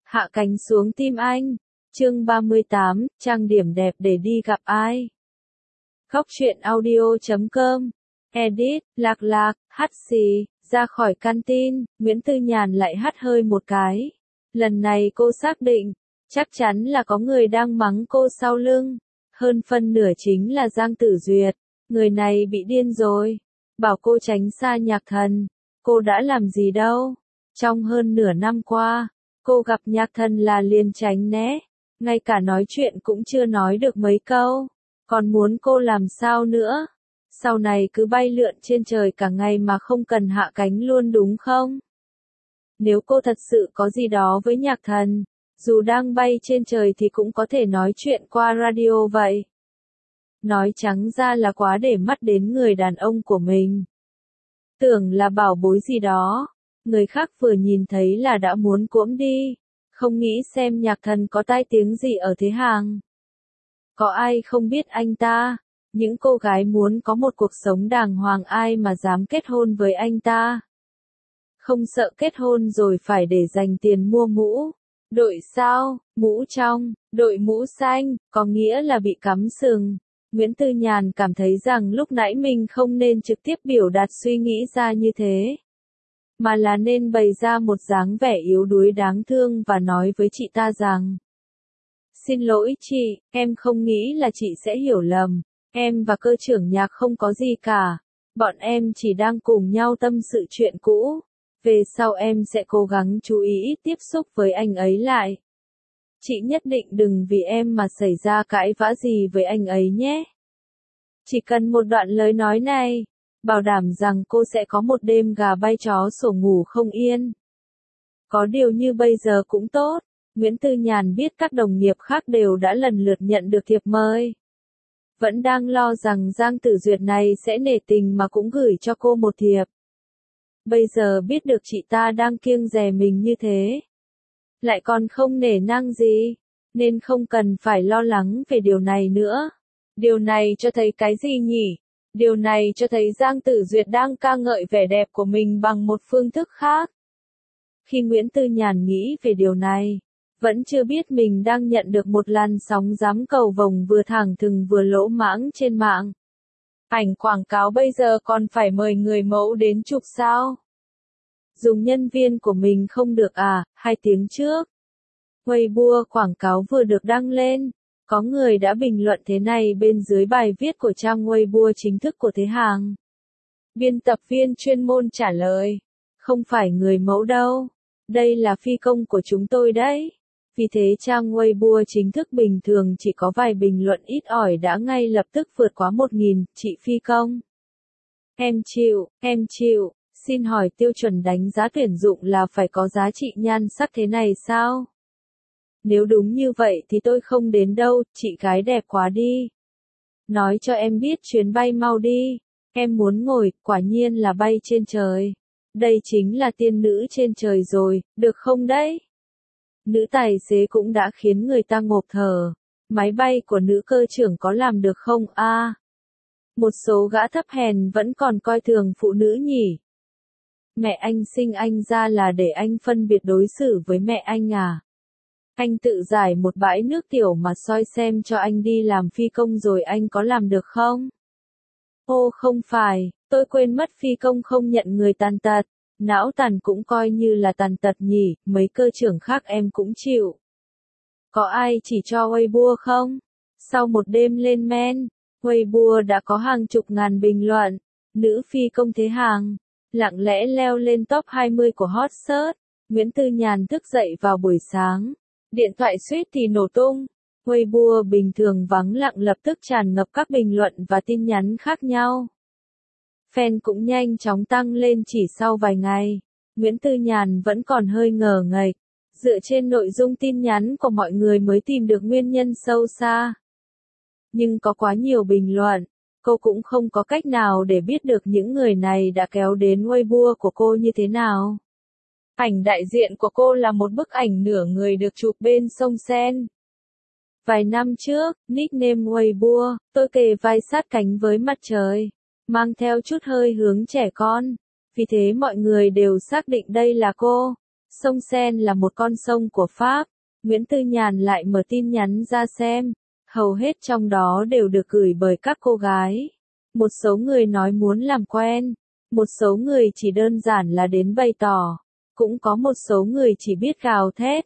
Hạ cánh xuống tim anh. Chương 38, trang điểm đẹp để đi gặp ai. Góc truyện audio.com. Edit, Lạc Lạc, hắt xì, ra khỏi canteen, Nguyễn Tư Nhàn lại hắt hơi một cái. Lần này cô xác định, chắc chắn là có người đang mắng cô sau lưng. Hơn phân nửa chính là Giang Tử Duyệt. Người này bị điên rồi. Bảo cô tránh xa Nhạc Thần. Cô đã làm gì đâu. Trong hơn nửa năm qua, cô gặp Nhạc Thần là liền tránh né. Ngay cả nói chuyện cũng chưa nói được mấy câu. Còn muốn cô làm sao nữa? Sau này cứ bay lượn trên trời cả ngày mà không cần hạ cánh luôn đúng không? Nếu cô thật sự có gì đó với Nhạc Thần, dù đang bay trên trời thì cũng có thể nói chuyện qua radio vậy. Nói trắng ra là quá để mắt đến người đàn ông của mình. Tưởng là bảo bối gì đó, người khác vừa nhìn thấy là đã muốn cuỗm đi. Không nghĩ xem Nhạc Thần có tai tiếng gì ở thế hàng. Có ai không biết anh ta? Những cô gái muốn có một cuộc sống đàng hoàng ai mà dám kết hôn với anh ta? Không sợ kết hôn rồi phải để dành tiền mua mũ. Đội sao, mũ trong, đội mũ xanh, có nghĩa là bị cắm sừng. Nguyễn Tư Nhàn cảm thấy rằng lúc nãy mình không nên trực tiếp biểu đạt suy nghĩ ra như thế. Mà là nên bày ra một dáng vẻ yếu đuối đáng thương và nói với chị ta rằng: Xin lỗi chị, em không nghĩ là chị sẽ hiểu lầm. Em và cơ trưởng Nhạc không có gì cả. Bọn em chỉ đang cùng nhau tâm sự chuyện cũ. Về sau em sẽ cố gắng chú ý tiếp xúc với anh ấy lại. Chị nhất định đừng vì em mà xảy ra cãi vã gì với anh ấy nhé. Chỉ cần một đoạn lời nói này, bảo đảm rằng cô sẽ có một đêm gà bay chó sổ ngủ không yên. Có điều như bây giờ cũng tốt, Nguyễn Tư Nhàn biết các đồng nghiệp khác đều đã lần lượt nhận được thiệp mời. Vẫn đang lo rằng Giang Tử Duyệt này sẽ nể tình mà cũng gửi cho cô một thiệp. Bây giờ biết được chị ta đang kiêng dè mình như thế, lại còn không nể nang gì, nên không cần phải lo lắng về điều này nữa. Điều này cho thấy cái gì nhỉ? Điều này cho thấy Giang Tử Duyệt đang ca ngợi vẻ đẹp của mình bằng một phương thức khác. Khi Nguyễn Tư Nhàn nghĩ về điều này, vẫn chưa biết mình đang nhận được một làn sóng giám cầu vồng vừa thẳng thừng vừa lỗ mãng trên mạng. Ảnh quảng cáo bây giờ còn phải mời người mẫu đến chụp sao? Dùng nhân viên của mình không được à? 2 tiếng trước, Weibo quảng cáo vừa được đăng lên. Có người đã bình luận thế này bên dưới bài viết của trang Weibo chính thức của thế hàng. Biên tập viên chuyên môn trả lời: Không phải người mẫu đâu. Đây là phi công của chúng tôi đấy. Vì thế trang Weibo chính thức bình thường chỉ có vài bình luận ít ỏi đã ngay lập tức vượt quá 1.000, chị phi công. Em chịu, xin hỏi tiêu chuẩn đánh giá tuyển dụng là phải có giá trị nhan sắc thế này sao? Nếu đúng như vậy thì tôi không đến đâu, chị gái đẹp quá đi. Nói cho em biết chuyến bay mau đi. Em muốn ngồi, quả nhiên là bay trên trời. Đây chính là tiên nữ trên trời rồi, được không đấy? Nữ tài xế cũng đã khiến người ta ngộp thở. Máy bay của nữ cơ trưởng có làm được không a? Một số gã thấp hèn vẫn còn coi thường phụ nữ nhỉ? Mẹ anh sinh anh ra là để anh phân biệt đối xử với mẹ anh à? Anh tự giải một bãi nước tiểu mà soi xem cho anh đi làm phi công rồi anh có làm được không? Ô không phải, tôi quên mất phi công không nhận người tàn tật. Não tàn cũng coi như là tàn tật nhỉ, mấy cơ trưởng khác em cũng chịu. Có ai chỉ cho Weibo không? Sau một đêm lên men, Weibo đã có hàng chục ngàn bình luận. Nữ phi công thế hàng, lặng lẽ leo lên top 20 của hot search. Nguyễn Tư Nhàn thức dậy vào buổi sáng. Điện thoại suýt thì nổ tung. Weibo bình thường vắng lặng lập tức tràn ngập các bình luận và tin nhắn khác nhau. Fan cũng nhanh chóng tăng lên chỉ sau vài ngày. Nguyễn Tư Nhàn vẫn còn hơi ngờ nghệch. Dựa trên nội dung tin nhắn của mọi người mới tìm được nguyên nhân sâu xa. Nhưng có quá nhiều bình luận, cô cũng không có cách nào để biết được những người này đã kéo đến Weibo của cô như thế nào. Ảnh đại diện của cô là một bức ảnh nửa người được chụp bên sông Sen. Vài năm trước, nickname Weibo, tôi kề vai sát cánh với mặt trời, mang theo chút hơi hướng trẻ con. Vì thế mọi người đều xác định đây là cô. Sông Sen là một con sông của Pháp. Nguyễn Tư Nhàn lại mở tin nhắn ra xem. Hầu hết trong đó đều được gửi bởi các cô gái. Một số người nói muốn làm quen. Một số người chỉ đơn giản là đến bày tỏ. Cũng có một số người chỉ biết gào thét.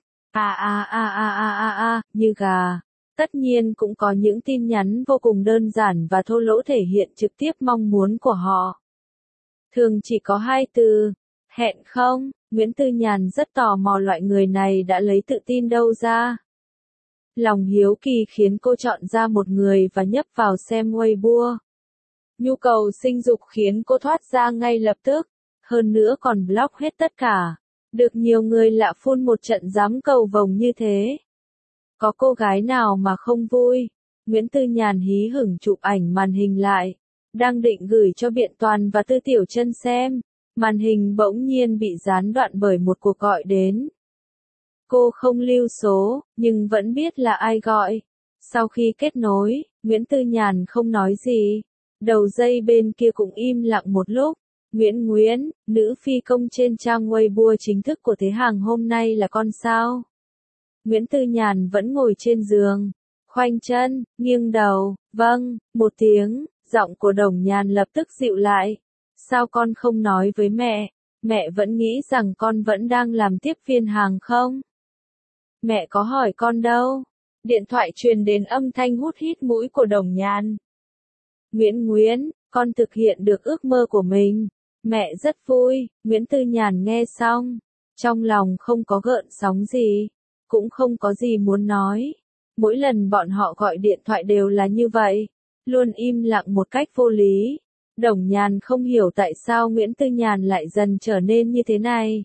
Như gà. Tất nhiên cũng có những tin nhắn vô cùng đơn giản và thô lỗ thể hiện trực tiếp mong muốn của họ. Thường chỉ có hai từ. Hẹn không? Nguyễn Tư Nhàn rất tò mò loại người này đã lấy tự tin đâu ra. Lòng hiếu kỳ khiến cô chọn ra một người và nhấp vào xem Weibo. Nhu cầu sinh dục khiến cô thoát ra ngay lập tức. Hơn nữa còn block hết tất cả. Được nhiều người lạ phun một trận dám cầu vồng như thế. Có cô gái nào mà không vui? Nguyễn Tư Nhàn hí hửng chụp ảnh màn hình lại. Đang định gửi cho Biện Toàn và Tư Tiểu Chân xem. Màn hình bỗng nhiên bị gián đoạn bởi một cuộc gọi đến. Cô không lưu số, nhưng vẫn biết là ai gọi. Sau khi kết nối, Nguyễn Tư Nhàn không nói gì. Đầu dây bên kia cũng im lặng một lúc. Nguyễn, nữ phi công trên trang Weibo chính thức của Thế Hàng hôm nay là con sao? Nguyễn Tư Nhàn vẫn ngồi trên giường, khoanh chân, nghiêng đầu, vâng, một tiếng, giọng của Đồng Nhàn lập tức dịu lại. Sao con không nói với mẹ? Mẹ vẫn nghĩ rằng con vẫn đang làm tiếp viên hàng không? Mẹ có hỏi con đâu. Điện thoại truyền đến âm thanh hút hít mũi của Đồng Nhàn. Nguyễn, con thực hiện được ước mơ của mình. Mẹ rất vui. Nguyễn Tư Nhàn nghe xong. Trong lòng không có gợn sóng gì. Cũng không có gì muốn nói. Mỗi lần bọn họ gọi điện thoại đều là như vậy. Luôn im lặng một cách vô lý. Đồng Nhàn không hiểu tại sao Nguyễn Tư Nhàn lại dần trở nên như thế này.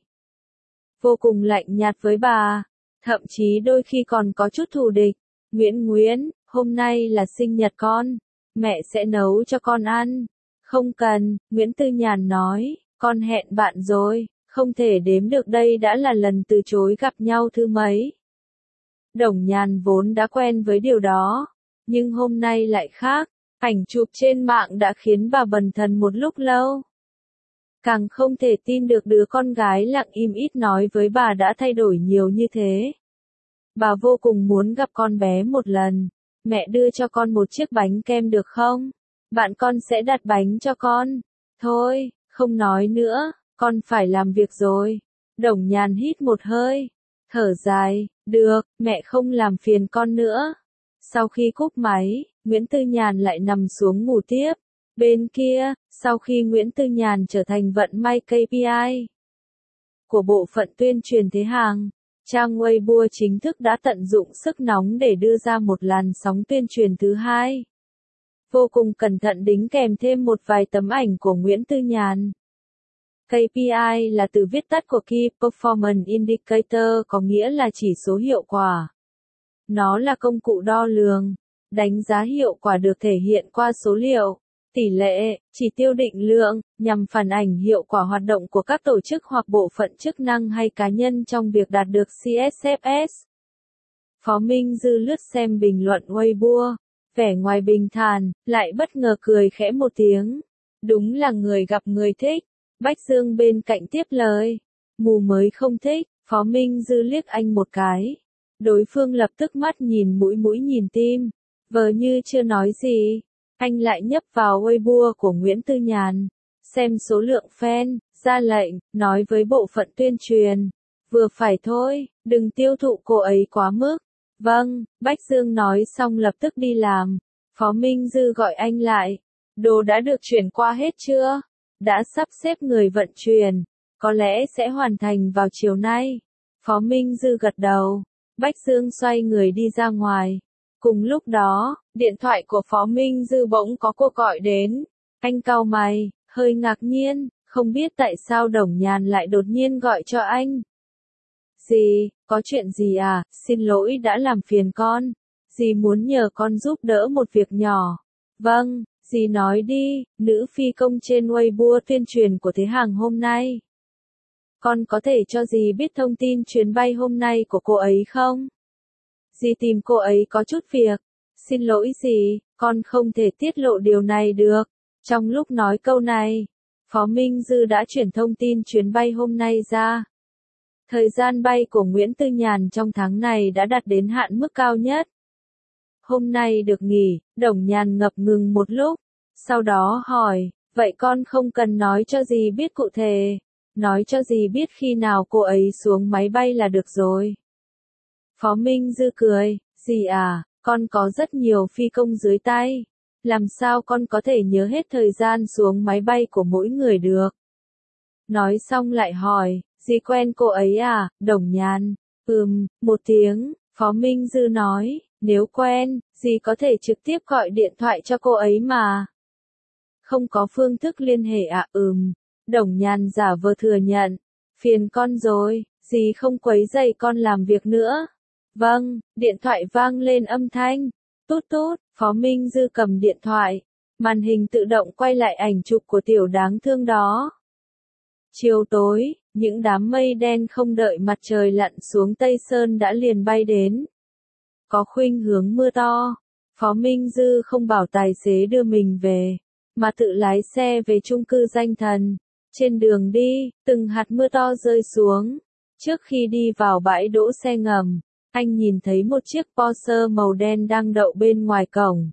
Vô cùng lạnh nhạt với bà. Thậm chí đôi khi còn có chút thù địch. Nguyễn, hôm nay là sinh nhật con. Mẹ sẽ nấu cho con ăn. Không cần, Nguyễn Tư Nhàn nói, con hẹn bạn rồi, không thể đếm được đây đã là lần từ chối gặp nhau thứ mấy. Đồng Nhàn vốn đã quen với điều đó, nhưng hôm nay lại khác, ảnh chụp trên mạng đã khiến bà bần thần một lúc lâu. Càng không thể tin được đứa con gái lặng im ít nói với bà đã thay đổi nhiều như thế. Bà vô cùng muốn gặp con bé một lần. Mẹ đưa cho con một chiếc bánh kem được không? Bạn con sẽ đặt bánh cho con. Thôi, không nói nữa, con phải làm việc rồi. Đồng Nhàn hít một hơi, thở dài, được, mẹ không làm phiền con nữa. Sau khi cúp máy, Nguyễn Tư Nhàn lại nằm xuống ngủ tiếp. Bên kia, sau khi Nguyễn Tư Nhàn trở thành vận may KPI của bộ phận tuyên truyền Thế Hàng, trang Weibo chính thức đã tận dụng sức nóng để đưa ra một làn sóng tuyên truyền thứ hai. Vô cùng cẩn thận đính kèm thêm một vài tấm ảnh của Nguyễn Tư Nhàn. KPI là từ viết tắt của Key Performance Indicator, có nghĩa là chỉ số hiệu quả. Nó là công cụ đo lường, đánh giá hiệu quả được thể hiện qua số liệu, tỷ lệ, chỉ tiêu định lượng, nhằm phản ảnh hiệu quả hoạt động của các tổ chức hoặc bộ phận chức năng hay cá nhân trong việc đạt được CSFS. Phó Minh Dư lướt xem bình luận Weibo, vẻ ngoài bình thản, lại bất ngờ cười khẽ một tiếng. Đúng là người gặp người thích. Bách Dương bên cạnh tiếp lời. Mù mới không thích. Phó Minh Dư liếc anh một cái. Đối phương lập tức mắt nhìn mũi nhìn tim. Vờ như chưa nói gì. Anh lại nhấp vào Weibo của Nguyễn Tư Nhàn. Xem số lượng fan, ra lệnh, nói với bộ phận tuyên truyền. Vừa phải thôi, đừng tiêu thụ cô ấy quá mức. Vâng, Bách Dương nói xong lập tức đi làm. Phó Minh Dư gọi anh lại. Đồ đã được chuyển qua hết chưa? Đã sắp xếp người vận chuyển. Có lẽ sẽ hoàn thành vào chiều nay. Phó Minh Dư gật đầu. Bách Dương xoay người đi ra ngoài. Cùng lúc đó, điện thoại của Phó Minh Dư bỗng có cuộc gọi đến. Anh cau mày, hơi ngạc nhiên, không biết tại sao Đồng Nhàn lại đột nhiên gọi cho anh. Dì, có chuyện gì à, xin lỗi đã làm phiền con. Dì muốn nhờ con giúp đỡ một việc nhỏ. Vâng, dì nói đi, nữ phi công trên Weibo tuyên truyền của Thế Hàng hôm nay. Con có thể cho dì biết thông tin chuyến bay hôm nay của cô ấy không? Dì tìm cô ấy có chút việc. Xin lỗi dì, con không thể tiết lộ điều này được. Trong lúc nói câu này, Phó Minh Dư đã chuyển thông tin chuyến bay hôm nay ra. Thời gian bay của Nguyễn Tư Nhàn trong tháng này đã đạt đến hạn mức cao nhất. Hôm nay được nghỉ, Đồng Nhàn ngập ngừng một lúc, sau đó hỏi, vậy con không cần nói cho dì biết cụ thể, nói cho dì biết khi nào cô ấy xuống máy bay là được rồi. Phó Minh Dư cười, dì à, con có rất nhiều phi công dưới tay, làm sao con có thể nhớ hết thời gian xuống máy bay của mỗi người được. Nói xong lại hỏi, dì quen cô ấy à, Đồng Nhàn, một tiếng, Phó Minh Dư nói, nếu quen, dì có thể trực tiếp gọi điện thoại cho cô ấy mà. Không có phương thức liên hệ à, Đồng Nhàn giả vờ thừa nhận, phiền con rồi, dì không quấy rầy con làm việc nữa. Vâng, điện thoại vang lên âm thanh, tút tút, Phó Minh Dư cầm điện thoại, màn hình tự động quay lại ảnh chụp của tiểu đáng thương đó. Chiều tối, những đám mây đen không đợi mặt trời lặn xuống Tây Sơn đã liền bay đến. Có khuynh hướng mưa to, Phó Minh Dư không bảo tài xế đưa mình về, mà tự lái xe về chung cư Danh Thần. Trên đường đi, từng hạt mưa to rơi xuống. Trước khi đi vào bãi đỗ xe ngầm, anh nhìn thấy một chiếc Porsche màu đen đang đậu bên ngoài cổng.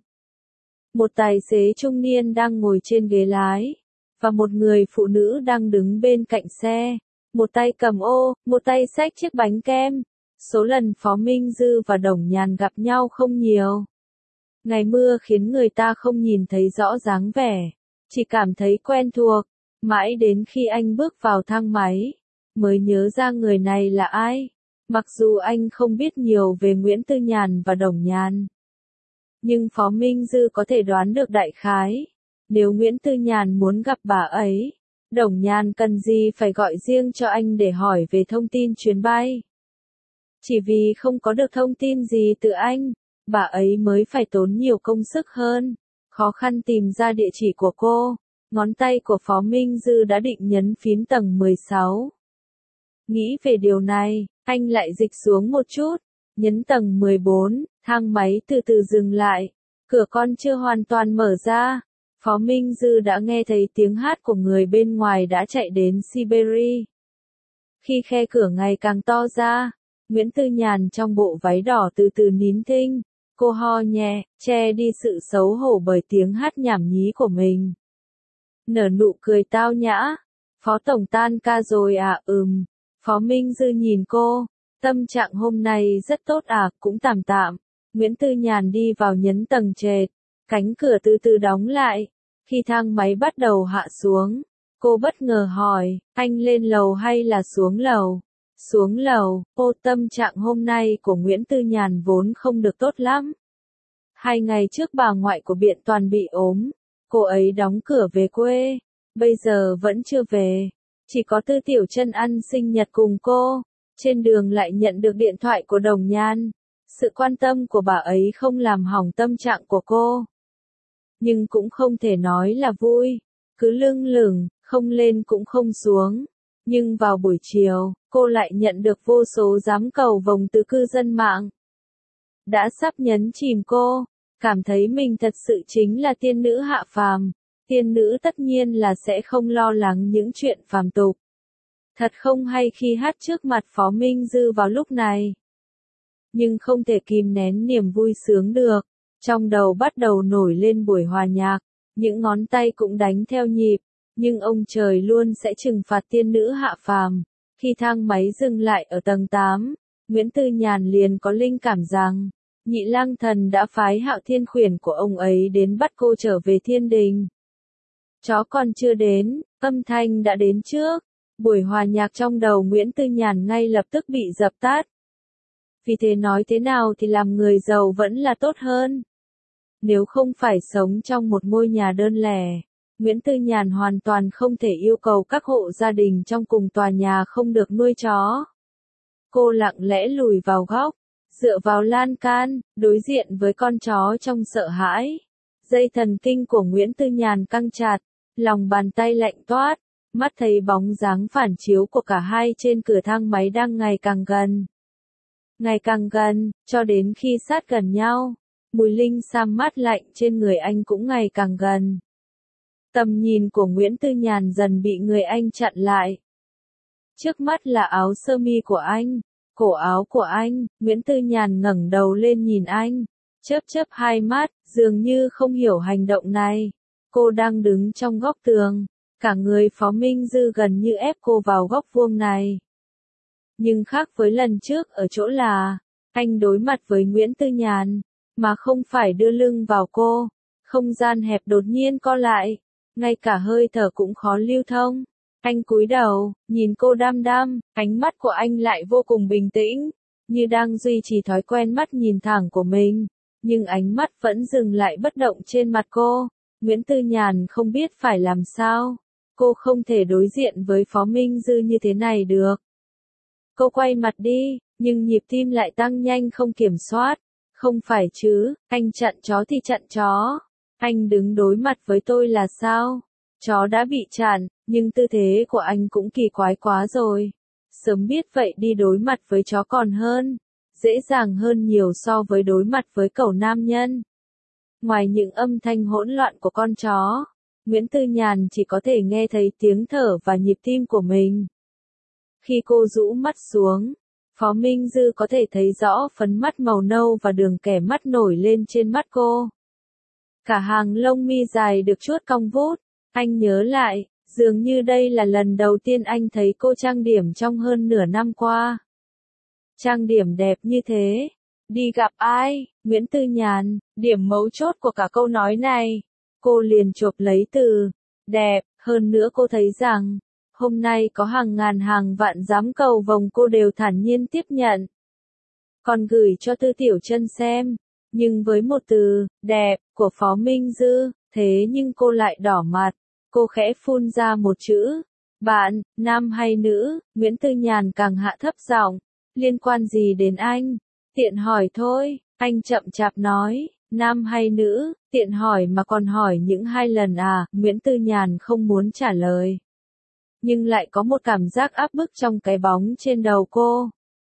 Một tài xế trung niên đang ngồi trên ghế lái, và một người phụ nữ đang đứng bên cạnh xe, một tay cầm ô, một tay xách chiếc bánh kem. Số lần Phó Minh Dư và Đồng Nhàn gặp nhau không nhiều. Ngày mưa khiến người ta không nhìn thấy rõ dáng vẻ, chỉ cảm thấy quen thuộc, mãi đến khi anh bước vào thang máy, mới nhớ ra người này là ai. Mặc dù anh không biết nhiều về Nguyễn Tư Nhàn và Đồng Nhàn, nhưng Phó Minh Dư có thể đoán được đại khái. Nếu Nguyễn Tư Nhàn muốn gặp bà ấy, Đồng Nhàn cần gì phải gọi riêng cho anh để hỏi về thông tin chuyến bay. Chỉ vì không có được thông tin gì từ anh, bà ấy mới phải tốn nhiều công sức hơn, khó khăn tìm ra địa chỉ của cô. Ngón tay của Phó Minh Dư đã định nhấn phím tầng 16. Nghĩ về điều này, anh lại dịch xuống một chút, nhấn tầng 14, thang máy từ từ dừng lại, cửa con chưa hoàn toàn mở ra. Phó Minh Dư đã nghe thấy tiếng hát của người bên ngoài đã chạy đến Siberia. Khi khe cửa ngày càng to ra, Nguyễn Tư Nhàn trong bộ váy đỏ từ từ nín thinh, cô ho nhẹ, che đi sự xấu hổ bởi tiếng hát nhảm nhí của mình. Nở nụ cười tao nhã, Phó Tổng tan ca rồi à, Phó Minh Dư nhìn cô, tâm trạng hôm nay rất tốt à, cũng tạm tạm. Nguyễn Tư Nhàn đi vào nhấn tầng trệt, cánh cửa từ từ đóng lại. Khi thang máy bắt đầu hạ xuống, cô bất ngờ hỏi, anh lên lầu hay là xuống lầu? Xuống lầu, tâm trạng hôm nay của Nguyễn Tư Nhàn vốn không được tốt lắm. 2 ngày trước bà ngoại của Biện Toàn bị ốm, cô ấy đóng cửa về quê, bây giờ vẫn chưa về, chỉ có Tư Tiểu Chân ăn sinh nhật cùng cô, trên đường lại nhận được điện thoại của Đồng Nhàn. Sự quan tâm của bà ấy không làm hỏng tâm trạng của cô, nhưng cũng không thể nói là vui, cứ lưng lửng, không lên cũng không xuống. Nhưng vào buổi chiều, cô lại nhận được vô số giám cầu vồng từ cư dân mạng. Đã sắp nhấn chìm cô, cảm thấy mình thật sự chính là tiên nữ hạ phàm. Tiên nữ tất nhiên là sẽ không lo lắng những chuyện phàm tục. Thật không hay khi hát trước mặt Phó Minh Dư vào lúc này. Nhưng không thể kìm nén niềm vui sướng được. Trong đầu bắt đầu nổi lên buổi hòa nhạc, những ngón tay cũng đánh theo nhịp. Nhưng ông trời luôn sẽ trừng phạt tiên nữ hạ phàm. Khi thang máy dừng lại ở tầng 8, Nguyễn Tư Nhàn liền có linh cảm rằng, Nhị Lang Thần đã phái Hạo Thiên Khuyển của ông ấy đến bắt cô trở về thiên đình. Chó còn chưa đến, âm thanh đã đến trước. Buổi hòa nhạc trong đầu Nguyễn Tư Nhàn ngay lập tức bị dập tắt. Vì thế nói thế nào thì làm người giàu vẫn là tốt hơn. Nếu không phải sống trong một ngôi nhà đơn lẻ, Nguyễn Tư Nhàn hoàn toàn không thể yêu cầu các hộ gia đình trong cùng tòa nhà không được nuôi chó. Cô lặng lẽ lùi vào góc, dựa vào lan can, đối diện với con chó trong sợ hãi. Dây thần kinh của Nguyễn Tư Nhàn căng chặt, lòng bàn tay lạnh toát, mắt thấy bóng dáng phản chiếu của cả hai trên cửa thang máy đang ngày càng gần. Ngày càng gần, cho đến khi sát gần nhau, mùi linh sam mát lạnh trên người anh cũng ngày càng gần. Tầm nhìn của Nguyễn Tư Nhàn dần bị người anh chặn lại. Trước mắt là áo sơ mi của anh, cổ áo của anh. Nguyễn Tư Nhàn ngẩng đầu lên nhìn anh, chớp chớp hai mắt, dường như không hiểu hành động này. Cô đang đứng trong góc tường, cả người Phó Minh Dư gần như ép cô vào góc vuông này. Nhưng khác với lần trước ở chỗ là, anh đối mặt với Nguyễn Tư Nhàn, mà không phải đưa lưng vào cô. Không gian hẹp đột nhiên co lại, ngay cả hơi thở cũng khó lưu thông. Anh cúi đầu, nhìn cô đăm đăm, ánh mắt của anh lại vô cùng bình tĩnh, như đang duy trì thói quen mắt nhìn thẳng của mình. Nhưng ánh mắt vẫn dừng lại bất động trên mặt cô. Nguyễn Tư Nhàn không biết phải làm sao. Cô không thể đối diện với Phó Minh Dư như thế này được. Cô quay mặt đi, nhưng nhịp tim lại tăng nhanh không kiểm soát. Không phải chứ, anh chặn chó thì chặn chó. Anh đứng đối mặt với tôi là sao? Chó đã bị chặn, nhưng tư thế của anh cũng kỳ quái quá rồi. Sớm biết vậy đi đối mặt với chó còn hơn. Dễ dàng hơn nhiều so với đối mặt với cẩu nam nhân. Ngoài những âm thanh hỗn loạn của con chó, Nguyễn Tư Nhàn chỉ có thể nghe thấy tiếng thở và nhịp tim của mình. Khi cô rũ mắt xuống, Phó Minh Dư có thể thấy rõ phấn mắt màu nâu và đường kẻ mắt nổi lên trên mắt cô. Cả hàng lông mi dài được chuốt cong vút. Anh nhớ lại, dường như đây là lần đầu tiên anh thấy cô trang điểm trong hơn nửa năm qua. Trang điểm đẹp như thế. Đi gặp ai? Nguyễn Tư Nhàn, điểm mấu chốt của cả câu nói này. Cô liền chộp lấy từ đẹp, hơn nữa cô thấy rằng, hôm nay có hàng ngàn hàng vạn dám cầu vồng cô đều thản nhiên tiếp nhận. Còn gửi cho Tư Tiểu Chân xem, nhưng với một từ, đẹp, của Phó Minh Dư, thế nhưng cô lại đỏ mặt. Cô khẽ phun ra một chữ, bạn, nam hay nữ? Nguyễn Tư Nhàn càng hạ thấp giọng, liên quan gì đến anh? Tiện hỏi thôi, anh chậm chạp nói, nam hay nữ, tiện hỏi mà còn hỏi những 2 lần à? Nguyễn Tư Nhàn không muốn trả lời. Nhưng lại có một cảm giác áp bức trong cái bóng trên đầu cô.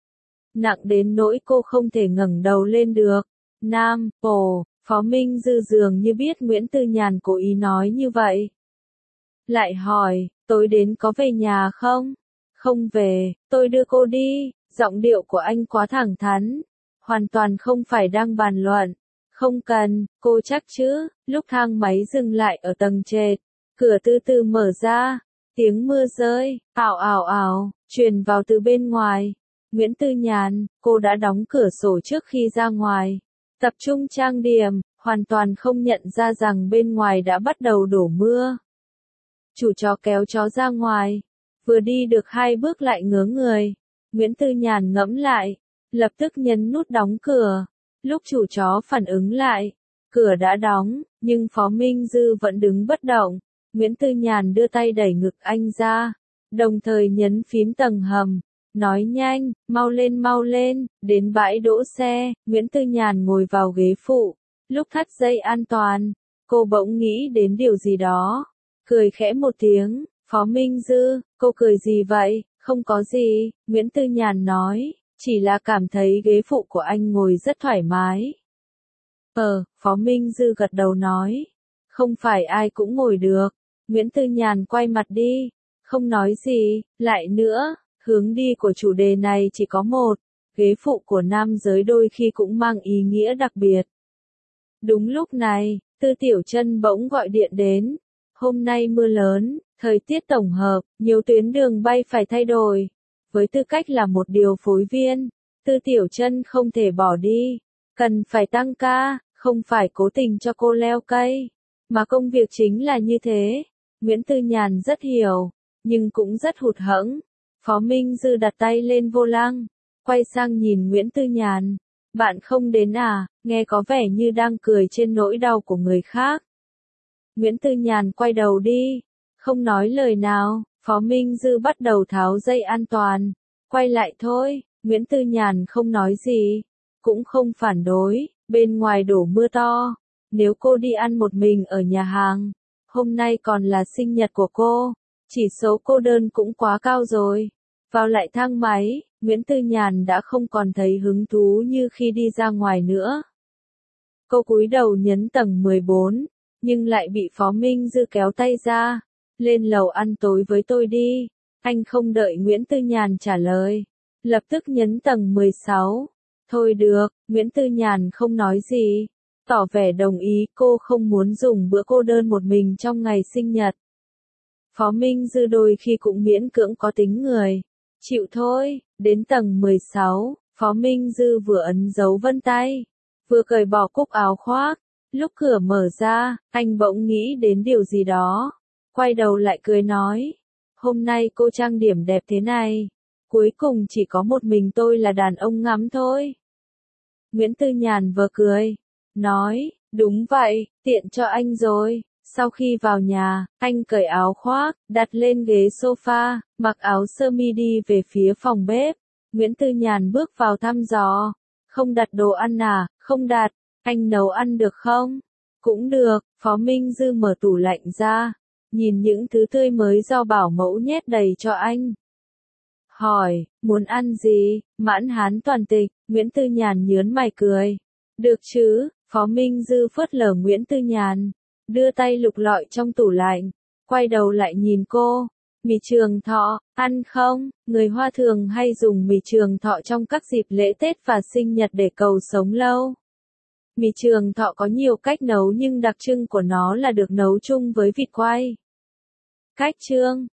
Nặng đến nỗi cô không thể ngẩng đầu lên được. Nam, Phó Minh Dư dường như biết Nguyễn Tư Nhàn cố ý nói như vậy. Lại hỏi, tối đến có về nhà không? Không về, tôi đưa cô đi. Giọng điệu của anh quá thẳng thắn, hoàn toàn không phải đang bàn luận. Không cần, cô chắc chứ? Lúc thang máy dừng lại ở tầng trệt, cửa từ từ mở ra, tiếng mưa rơi, ào ào ào, truyền vào từ bên ngoài. Nguyễn Tư Nhàn, cô đã đóng cửa sổ trước khi ra ngoài, tập trung trang điểm, hoàn toàn không nhận ra rằng bên ngoài đã bắt đầu đổ mưa. Chủ chó kéo chó ra ngoài, vừa đi được 2 bước lại ngớ người. Nguyễn Tư Nhàn ngẫm lại, lập tức nhấn nút đóng cửa. Lúc chủ chó phản ứng lại, cửa đã đóng, nhưng Phó Minh Dư vẫn đứng bất động. Nguyễn Tư Nhàn đưa tay đẩy ngực anh ra, đồng thời nhấn phím tầng hầm, nói nhanh, mau lên, đến bãi đỗ xe. Nguyễn Tư Nhàn ngồi vào ghế phụ, lúc thắt dây an toàn, cô bỗng nghĩ đến điều gì đó, cười khẽ một tiếng. Phó Minh Dư, cô cười gì vậy? Không có gì, Nguyễn Tư Nhàn nói, chỉ là cảm thấy ghế phụ của anh ngồi rất thoải mái. Phó Minh Dư gật đầu nói, không phải ai cũng ngồi được. Nguyễn Tư Nhàn quay mặt đi, không nói gì. Lại nữa, hướng đi của chủ đề này chỉ có một, ghế phụ của nam giới đôi khi cũng mang ý nghĩa đặc biệt. Đúng lúc này, Tư Tiểu Chân bỗng gọi điện đến. Hôm nay mưa lớn, thời tiết tổng hợp, nhiều tuyến đường bay phải thay đổi. Với tư cách là một điều phối viên, Tư Tiểu Chân không thể bỏ đi. Cần phải tăng ca, không phải cố tình cho cô leo cây, mà công việc chính là như thế. Nguyễn Tư Nhàn rất hiểu, nhưng cũng rất hụt hẫng. Phó Minh Dư đặt tay lên vô lăng, quay sang nhìn Nguyễn Tư Nhàn. Bạn không đến à? Nghe có vẻ như đang cười trên nỗi đau của người khác. Nguyễn Tư Nhàn quay đầu đi, không nói lời nào. Phó Minh Dư bắt đầu tháo dây an toàn. Quay lại thôi. Nguyễn Tư Nhàn không nói gì, cũng không phản đối. Bên ngoài đổ mưa to, nếu cô đi ăn một mình ở nhà hàng, hôm nay còn là sinh nhật của cô, chỉ số cô đơn cũng quá cao rồi. Vào lại thang máy, Nguyễn Tư Nhàn đã không còn thấy hứng thú như khi đi ra ngoài nữa. Cô cúi đầu nhấn tầng 14, nhưng lại bị Phó Minh Dư kéo tay ra. Lên lầu ăn tối với tôi đi. Anh không đợi Nguyễn Tư Nhàn trả lời, lập tức nhấn tầng 16. Thôi được, Nguyễn Tư Nhàn không nói gì, tỏ vẻ đồng ý cô không muốn dùng bữa cô đơn một mình trong ngày sinh nhật. Phó Minh Dư đôi khi cũng miễn cưỡng có tính người. Chịu thôi, đến tầng 16, Phó Minh Dư vừa ấn dấu vân tay, vừa cởi bỏ cúc áo khoác. Lúc cửa mở ra, anh bỗng nghĩ đến điều gì đó. Quay đầu lại cười nói, hôm nay cô trang điểm đẹp thế này. Cuối cùng chỉ có một mình tôi là đàn ông ngắm thôi. Nguyễn Tư Nhàn vừa cười, nói, đúng vậy, tiện cho anh rồi. Sau khi vào nhà, anh cởi áo khoác, đặt lên ghế sofa, mặc áo sơ mi đi về phía phòng bếp. Nguyễn Tư Nhàn bước vào thăm dò. Không đặt đồ ăn à? Không đặt. Anh nấu ăn được không? Cũng được. Phó Minh Dư mở tủ lạnh ra, nhìn những thứ tươi mới do bảo mẫu nhét đầy cho anh. Hỏi, muốn ăn gì? Mãn hán toàn tịch. Nguyễn Tư Nhàn nhớn mày cười. Được chứ? Phó Minh Dư phớt lờ Nguyễn Tư Nhàn, đưa tay lục lọi trong tủ lạnh, quay đầu lại nhìn cô. Mì Trường Thọ, ăn không? Người Hoa thường hay dùng mì Trường Thọ trong các dịp lễ Tết và sinh nhật để cầu sống lâu. Mì Trường Thọ có nhiều cách nấu nhưng đặc trưng của nó là được nấu chung với vịt quay. Cách chưng,